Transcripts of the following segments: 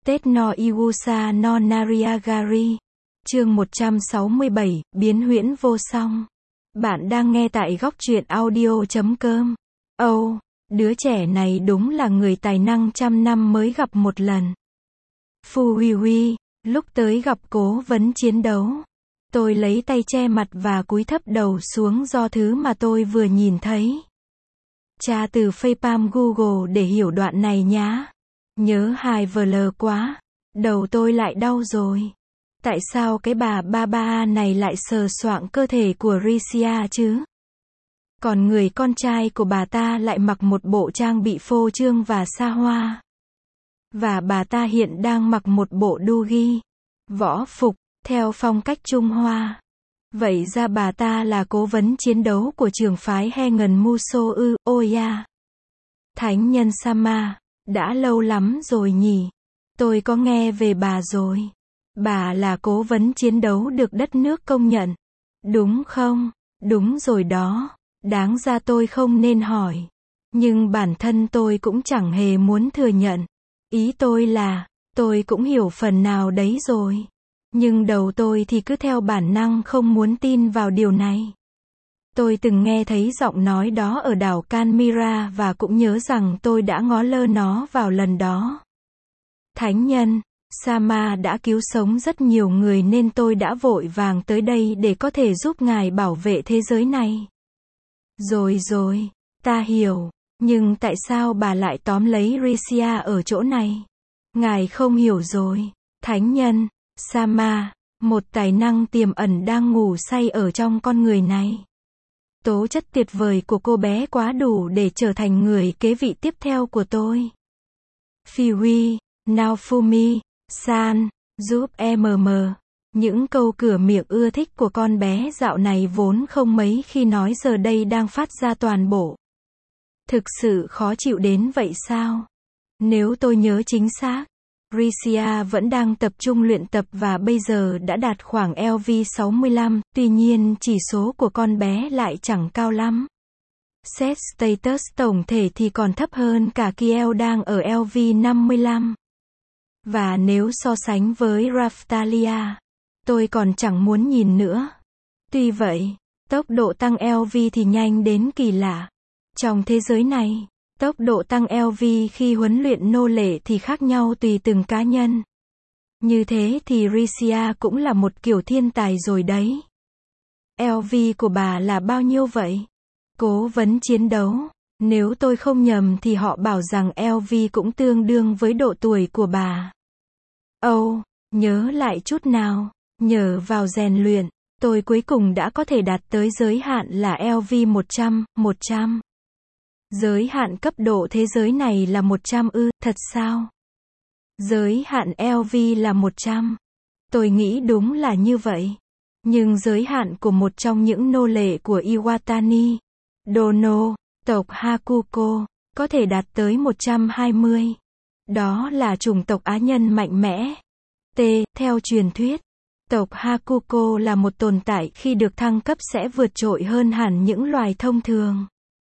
Tết no Iwusa no Nariagari. Chương 167, biến huyễn vô song. Bạn đang nghe tại góc truyện audio.com. Âu, đứa trẻ này đúng là người tài năng trăm năm mới gặp một lần. Fu Huy Huy, lúc tới gặp cố vấn chiến đấu, tôi lấy tay che mặt và cúi thấp đầu xuống do thứ mà tôi vừa nhìn thấy. Tra từ Facepalm Google để hiểu đoạn này nhá. Nhớ hài vờ quá. Đầu tôi lại đau rồi. Tại sao cái bà Baba này lại sờ soạng cơ thể của Risia chứ? Còn người con trai của bà ta lại mặc một bộ trang bị phô trương và xa hoa. Và bà ta hiện đang mặc một bộ doji, võ phục, theo phong cách Trung Hoa. Vậy ra bà ta là cố vấn chiến đấu của trường phái Hengen Muso Oya. Thánh nhân Sama, đã lâu lắm rồi nhỉ? Tôi có nghe về bà rồi. Bà là cố vấn chiến đấu được đất nước công nhận. Đúng không? Đúng rồi đó. Đáng ra tôi không nên hỏi. Nhưng bản thân tôi cũng chẳng hề muốn thừa nhận. Ý tôi là, tôi cũng hiểu phần nào đấy rồi. Nhưng đầu tôi thì cứ theo bản năng không muốn tin vào điều này. Tôi từng nghe thấy giọng nói đó ở đảo Canmira và cũng nhớ rằng tôi đã ngó lơ nó vào lần đó. Thánh nhân Sama đã cứu sống rất nhiều người nên tôi đã vội vàng tới đây để có thể giúp ngài bảo vệ thế giới này. Rồi, ta hiểu. Nhưng tại sao bà lại tóm lấy Risia ở chỗ này? Ngài không hiểu rồi. Thánh nhân Sama, một tài năng tiềm ẩn đang ngủ say ở trong con người này. Tố chất tuyệt vời của cô bé quá đủ để trở thành người kế vị tiếp theo của tôi. Phi Naofumi, San, giúp những câu cửa miệng ưa thích của con bé dạo này vốn không mấy khi nói giờ đây đang phát ra toàn bộ. Thực sự khó chịu đến vậy sao? Nếu tôi nhớ chính xác, Risia vẫn đang tập trung luyện tập và bây giờ đã đạt khoảng LV65, tuy nhiên chỉ số của con bé lại chẳng cao lắm. Xét status tổng thể thì còn thấp hơn cả Kiel đang ở LV55. Và nếu so sánh với Raftalia, tôi còn chẳng muốn nhìn nữa. Tuy vậy, tốc độ tăng LV thì nhanh đến kỳ lạ. Trong thế giới này, tốc độ tăng LV khi huấn luyện nô lệ thì khác nhau tùy từng cá nhân. Như thế thì Risia cũng là một kiểu thiên tài rồi đấy. LV của bà là bao nhiêu vậy? Cố vấn chiến đấu. Nếu tôi không nhầm thì họ bảo rằng LV cũng tương đương với độ tuổi của bà. Âu, nhớ lại chút nào. Nhờ vào rèn luyện, tôi cuối cùng đã có thể đạt tới giới hạn là LV 100. Giới hạn cấp độ thế giới này là 100 thật sao? Giới hạn LV là 100. Tôi nghĩ đúng là như vậy. Nhưng giới hạn của một trong những nô lệ của Iwatani, Dono, tộc Hakuko, có thể đạt tới 120. Đó là chủng tộc Á nhân mạnh mẽ. Theo truyền thuyết, tộc Hakuko là một tồn tại khi được thăng cấp sẽ vượt trội hơn hẳn những loài thông thường.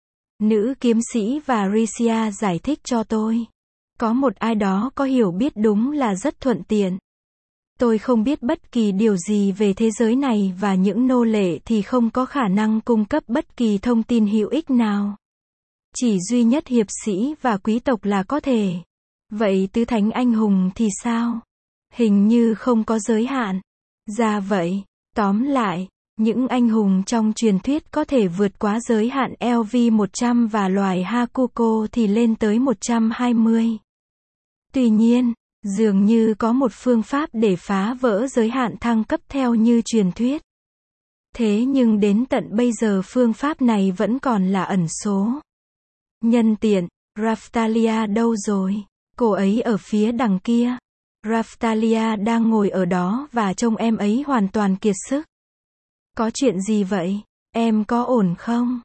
Nữ kiếm sĩ và Risia giải thích cho tôi. Có một ai đó có hiểu biết đúng là rất thuận tiện. Tôi không biết bất kỳ điều gì về thế giới này và những nô lệ thì không có khả năng cung cấp bất kỳ thông tin hữu ích nào. Chỉ duy nhất hiệp sĩ và quý tộc là có thể. Vậy tứ thánh anh hùng thì sao? Hình như không có giới hạn. Ra vậy, tóm lại, những anh hùng trong truyền thuyết có thể vượt quá giới hạn LV 100 và loài Hakuko thì lên tới 120. Tuy nhiên, dường như có một phương pháp để phá vỡ giới hạn thăng cấp theo như truyền thuyết. Thế nhưng đến tận bây giờ phương pháp này vẫn còn là ẩn số. Nhân tiện, Raftalia đâu rồi? Cô ấy ở phía đằng kia. Raftalia đang ngồi ở đó và trông em ấy hoàn toàn kiệt sức. Có chuyện gì vậy? Em có ổn không?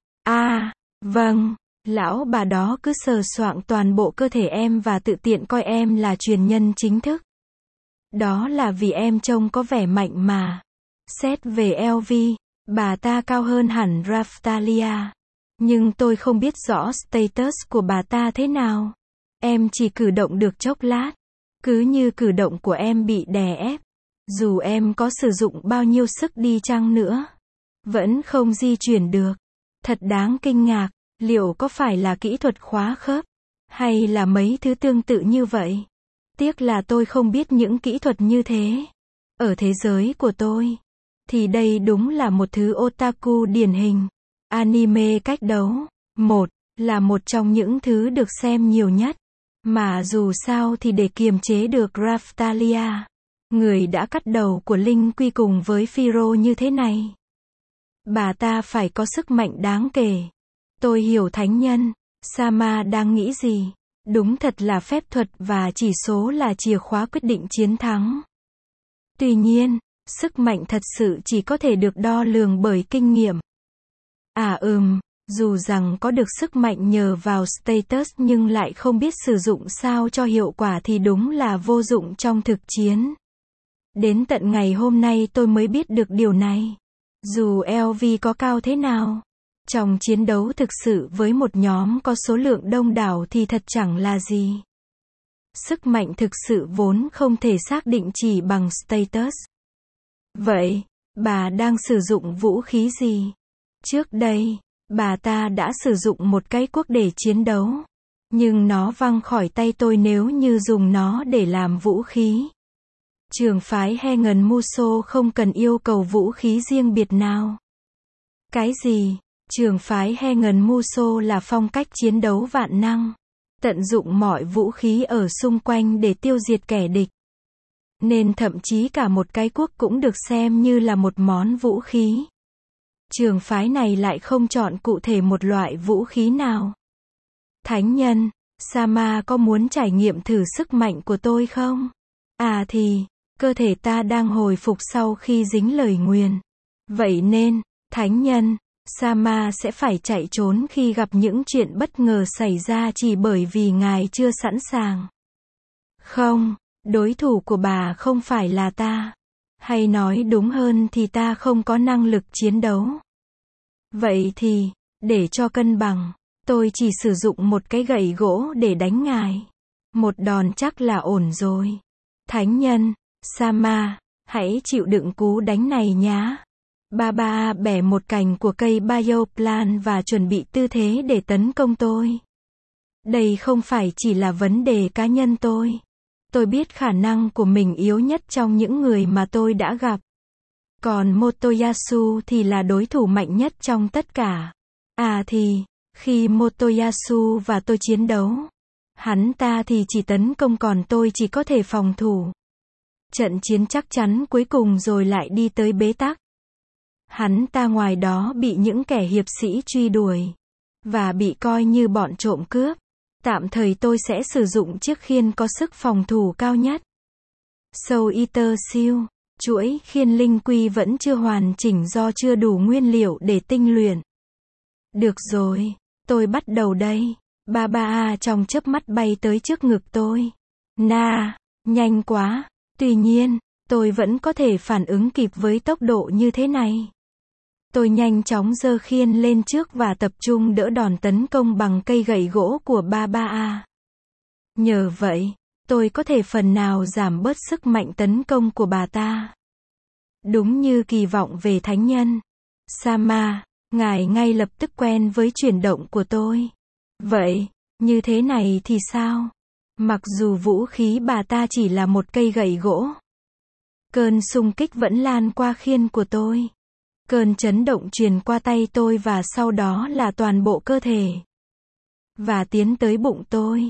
Vâng. Lão bà đó cứ sờ soạng toàn bộ cơ thể em và tự tiện coi em là truyền nhân chính thức. Đó là vì em trông có vẻ mạnh mà. Xét về LV, bà ta cao hơn hẳn Raftalia. Nhưng tôi không biết rõ status của bà ta thế nào. Em chỉ cử động được chốc lát. Cứ như cử động của em bị đè ép. Dù em có sử dụng bao nhiêu sức đi chăng nữa, vẫn không di chuyển được. Thật đáng kinh ngạc, liệu có phải là kỹ thuật khóa khớp, hay là mấy thứ tương tự như vậy? Tiếc là tôi không biết những kỹ thuật như thế. Ở thế giới của tôi, thì đây đúng là một thứ otaku điển hình. Anime cách đấu, là một trong những thứ được xem nhiều nhất. Mà dù sao thì để kiềm chế được Raphtalia, người đã cắt đầu của Linh Quy cùng với Phiro như thế này, bà ta phải có sức mạnh đáng kể. Tôi hiểu thánh nhân Sama đang nghĩ gì. Đúng thật là phép thuật và chỉ số là chìa khóa quyết định chiến thắng. Tuy nhiên, sức mạnh thật sự chỉ có thể được đo lường bởi kinh nghiệm. Dù rằng có được sức mạnh nhờ vào status nhưng lại không biết sử dụng sao cho hiệu quả thì đúng là vô dụng trong thực chiến. Đến tận ngày hôm nay tôi mới biết được điều này. Dù LV có cao thế nào, trong chiến đấu thực sự với một nhóm có số lượng đông đảo thì thật chẳng là gì. Sức mạnh thực sự vốn không thể xác định chỉ bằng status. Vậy, bà đang sử dụng vũ khí gì? Trước đây, bà ta đã sử dụng một cái cuốc để chiến đấu. Nhưng nó văng khỏi tay tôi nếu như dùng nó để làm vũ khí. Trường phái Hengen Muso không cần yêu cầu vũ khí riêng biệt nào. Cái gì? Trường phái Hengen Muso là phong cách chiến đấu vạn năng. Tận dụng mọi vũ khí ở xung quanh để tiêu diệt kẻ địch. Nên thậm chí cả một cái cuốc cũng được xem như là một món vũ khí. Trường phái này lại không chọn cụ thể một loại vũ khí nào. Thánh nhân Sama có muốn trải nghiệm thử sức mạnh của tôi không? Cơ thể ta đang hồi phục sau khi dính lời nguyền. Vậy nên, thánh nhân Sama sẽ phải chạy trốn khi gặp những chuyện bất ngờ xảy ra chỉ bởi vì ngài chưa sẵn sàng. Không, đối thủ của bà không phải là ta. Hay nói đúng hơn thì ta không có năng lực chiến đấu. Vậy thì, để cho cân bằng, tôi chỉ sử dụng một cái gậy gỗ để đánh ngài. Một đòn chắc là ổn rồi. Thánh nhân Sama, hãy chịu đựng cú đánh này nhá. Baba bẻ một cành của cây Bioplan và chuẩn bị tư thế để tấn công tôi. Đây không phải chỉ là vấn đề cá nhân tôi. Tôi biết khả năng của mình yếu nhất trong những người mà tôi đã gặp. Còn Motoyasu thì là đối thủ mạnh nhất trong tất cả. Khi Motoyasu và tôi chiến đấu, hắn ta thì chỉ tấn công còn tôi chỉ có thể phòng thủ. Trận chiến chắc chắn cuối cùng rồi lại đi tới bế tắc. Hắn ta ngoài đó bị những kẻ hiệp sĩ truy đuổi, và bị coi như bọn trộm cướp. Tạm thời tôi sẽ sử dụng chiếc khiên có sức phòng thủ cao nhất. Soul Eater Seal, chuỗi khiên linh quy vẫn chưa hoàn chỉnh do chưa đủ nguyên liệu để tinh luyện. Được rồi, tôi bắt đầu đây. Baba trong chớp mắt bay tới trước ngực tôi. Nhanh quá. Tuy nhiên, tôi vẫn có thể phản ứng kịp với tốc độ như thế này. Tôi nhanh chóng giơ khiên lên trước và tập trung đỡ đòn tấn công bằng cây gậy gỗ của Baba. Nhờ vậy, tôi có thể phần nào giảm bớt sức mạnh tấn công của bà ta. Đúng như kỳ vọng về thánh nhân Sama, ngài ngay lập tức quen với chuyển động của tôi. Vậy, như thế này thì sao? Mặc dù vũ khí bà ta chỉ là một cây gậy gỗ, cơn xung kích vẫn lan qua khiên của tôi. Cơn chấn động truyền qua tay tôi và sau đó là toàn bộ cơ thể. Và tiến tới bụng tôi.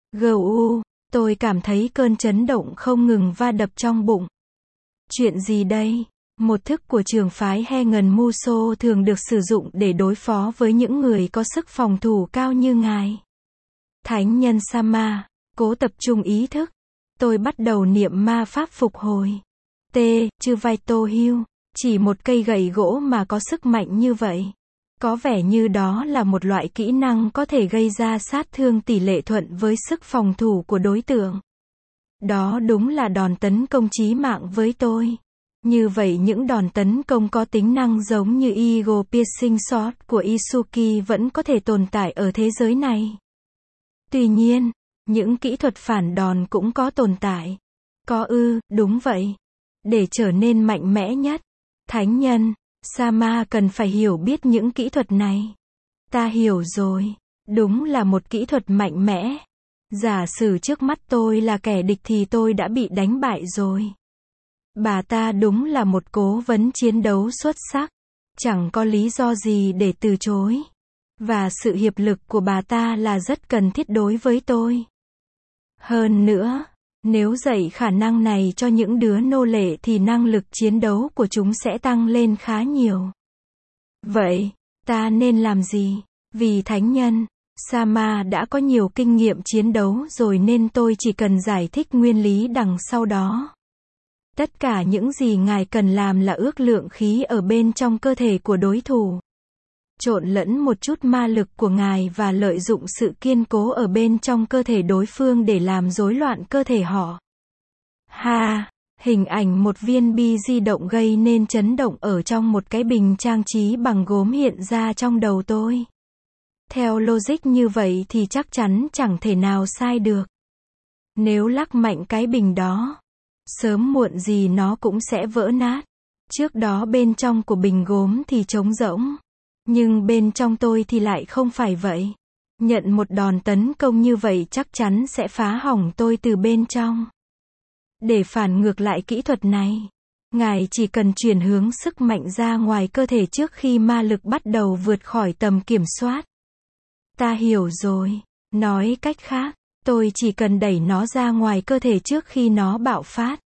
Tôi cảm thấy cơn chấn động không ngừng va đập trong bụng. Chuyện gì đây? Một thức của trường phái Hengen Muso thường được sử dụng để đối phó với những người có sức phòng thủ cao như ngài. Thánh nhân Sama, cố tập trung ý thức. Tôi bắt đầu niệm ma pháp phục hồi. Chư vai tô hưu. Chỉ một cây gậy gỗ mà có sức mạnh như vậy. Có vẻ như đó là một loại kỹ năng có thể gây ra sát thương tỷ lệ thuận với sức phòng thủ của đối tượng. Đó đúng là đòn tấn công chí mạng với tôi. Như vậy những đòn tấn công có tính năng giống như Eagle Piercing Sword của Isuki vẫn có thể tồn tại ở thế giới này. Tuy nhiên, Những kỹ thuật phản đòn cũng có tồn tại. Có ư, đúng vậy. Để trở nên mạnh mẽ nhất, thánh nhân, Sama cần phải hiểu biết những kỹ thuật này. Ta hiểu rồi. Đúng là một kỹ thuật mạnh mẽ. Giả sử trước mắt tôi là kẻ địch thì tôi đã bị đánh bại rồi. Bà ta đúng là một cố vấn chiến đấu xuất sắc. Chẳng có lý do gì để từ chối. Và sự hiệp lực của bà ta là rất cần thiết đối với tôi. Hơn nữa, nếu dạy khả năng này cho những đứa nô lệ thì năng lực chiến đấu của chúng sẽ tăng lên khá nhiều. Vậy, ta nên làm gì? Vì thánh nhân, Sama đã có nhiều kinh nghiệm chiến đấu rồi nên tôi chỉ cần giải thích nguyên lý đằng sau đó. Tất cả những gì ngài cần làm là ước lượng khí ở bên trong cơ thể của đối thủ. Trộn lẫn một chút ma lực của ngài và lợi dụng sự kiên cố ở bên trong cơ thể đối phương để làm rối loạn cơ thể họ. Ha! Hình ảnh một viên bi di động gây nên chấn động ở trong một cái bình trang trí bằng gốm hiện ra trong đầu tôi. Theo logic như vậy thì chắc chắn chẳng thể nào sai được. Nếu lắc mạnh cái bình đó, sớm muộn gì nó cũng sẽ vỡ nát. Trước đó bên trong của bình gốm thì trống rỗng. Nhưng bên trong tôi thì lại không phải vậy. Nhận một đòn tấn công như vậy chắc chắn sẽ phá hỏng tôi từ bên trong. Để phản ngược lại kỹ thuật này, ngài chỉ cần chuyển hướng sức mạnh ra ngoài cơ thể trước khi ma lực bắt đầu vượt khỏi tầm kiểm soát. Ta hiểu rồi. Nói cách khác, tôi chỉ cần đẩy nó ra ngoài cơ thể trước khi nó bạo phát.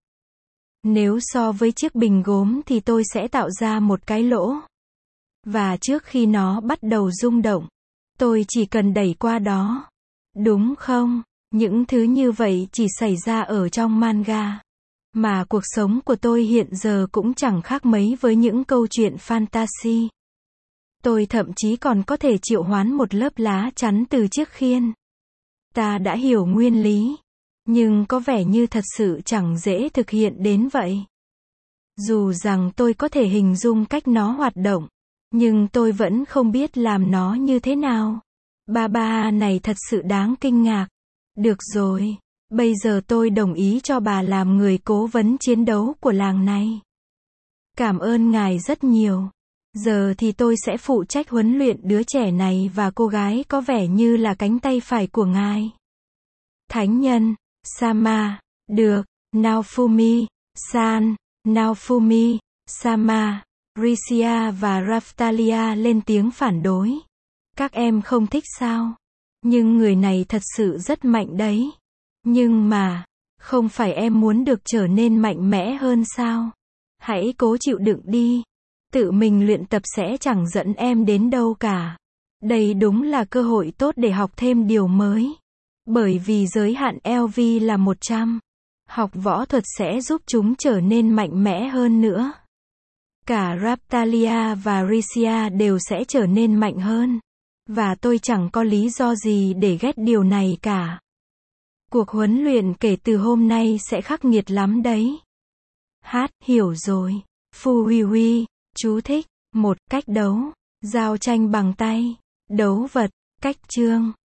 Nếu so với chiếc bình gốm thì tôi sẽ tạo ra một cái lỗ. Và trước khi nó bắt đầu rung động, tôi chỉ cần đẩy qua đó. Đúng không? Những thứ như vậy chỉ xảy ra ở trong manga. Mà cuộc sống của tôi hiện giờ cũng chẳng khác mấy với những câu chuyện fantasy. Tôi thậm chí còn có thể triệu hoán một lớp lá chắn từ chiếc khiên. Ta đã hiểu nguyên lý. Nhưng có vẻ như thật sự chẳng dễ thực hiện đến vậy. Dù rằng tôi có thể hình dung cách nó hoạt động. Nhưng tôi vẫn không biết làm nó như thế nào. Bà này thật sự đáng kinh ngạc. Được rồi, bây giờ tôi đồng ý cho bà làm người cố vấn chiến đấu của làng này. Cảm ơn ngài rất nhiều. Giờ thì tôi sẽ phụ trách huấn luyện đứa trẻ này và cô gái có vẻ như là cánh tay phải của ngài. Thánh nhân, Sama, được, Naofumi, San, Naofumi, Sama. Risia và Raftalia lên tiếng phản đối. Các em không thích sao? Nhưng người này thật sự rất mạnh đấy. Nhưng mà, không phải em muốn được trở nên mạnh mẽ hơn sao? Hãy cố chịu đựng đi. Tự mình luyện tập sẽ chẳng dẫn em đến đâu cả. Đây đúng là cơ hội tốt để học thêm điều mới. Bởi vì giới hạn LV là 100. Học võ thuật sẽ giúp chúng trở nên mạnh mẽ hơn nữa. Cả Raftalia và Risia đều sẽ trở nên mạnh hơn. Và tôi chẳng có lý do gì để ghét điều này cả. Cuộc huấn luyện kể từ hôm nay sẽ khắc nghiệt lắm đấy. Hiểu rồi. Phu Huy Huy, chú thích. 1. Cách đấu. Giao tranh bằng tay. Đấu vật. Cách chương.